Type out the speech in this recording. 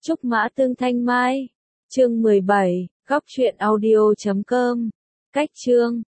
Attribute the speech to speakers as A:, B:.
A: Trúc Mã Tương Thanh Mai. Chương 17, góc truyện audio.com. Cách chương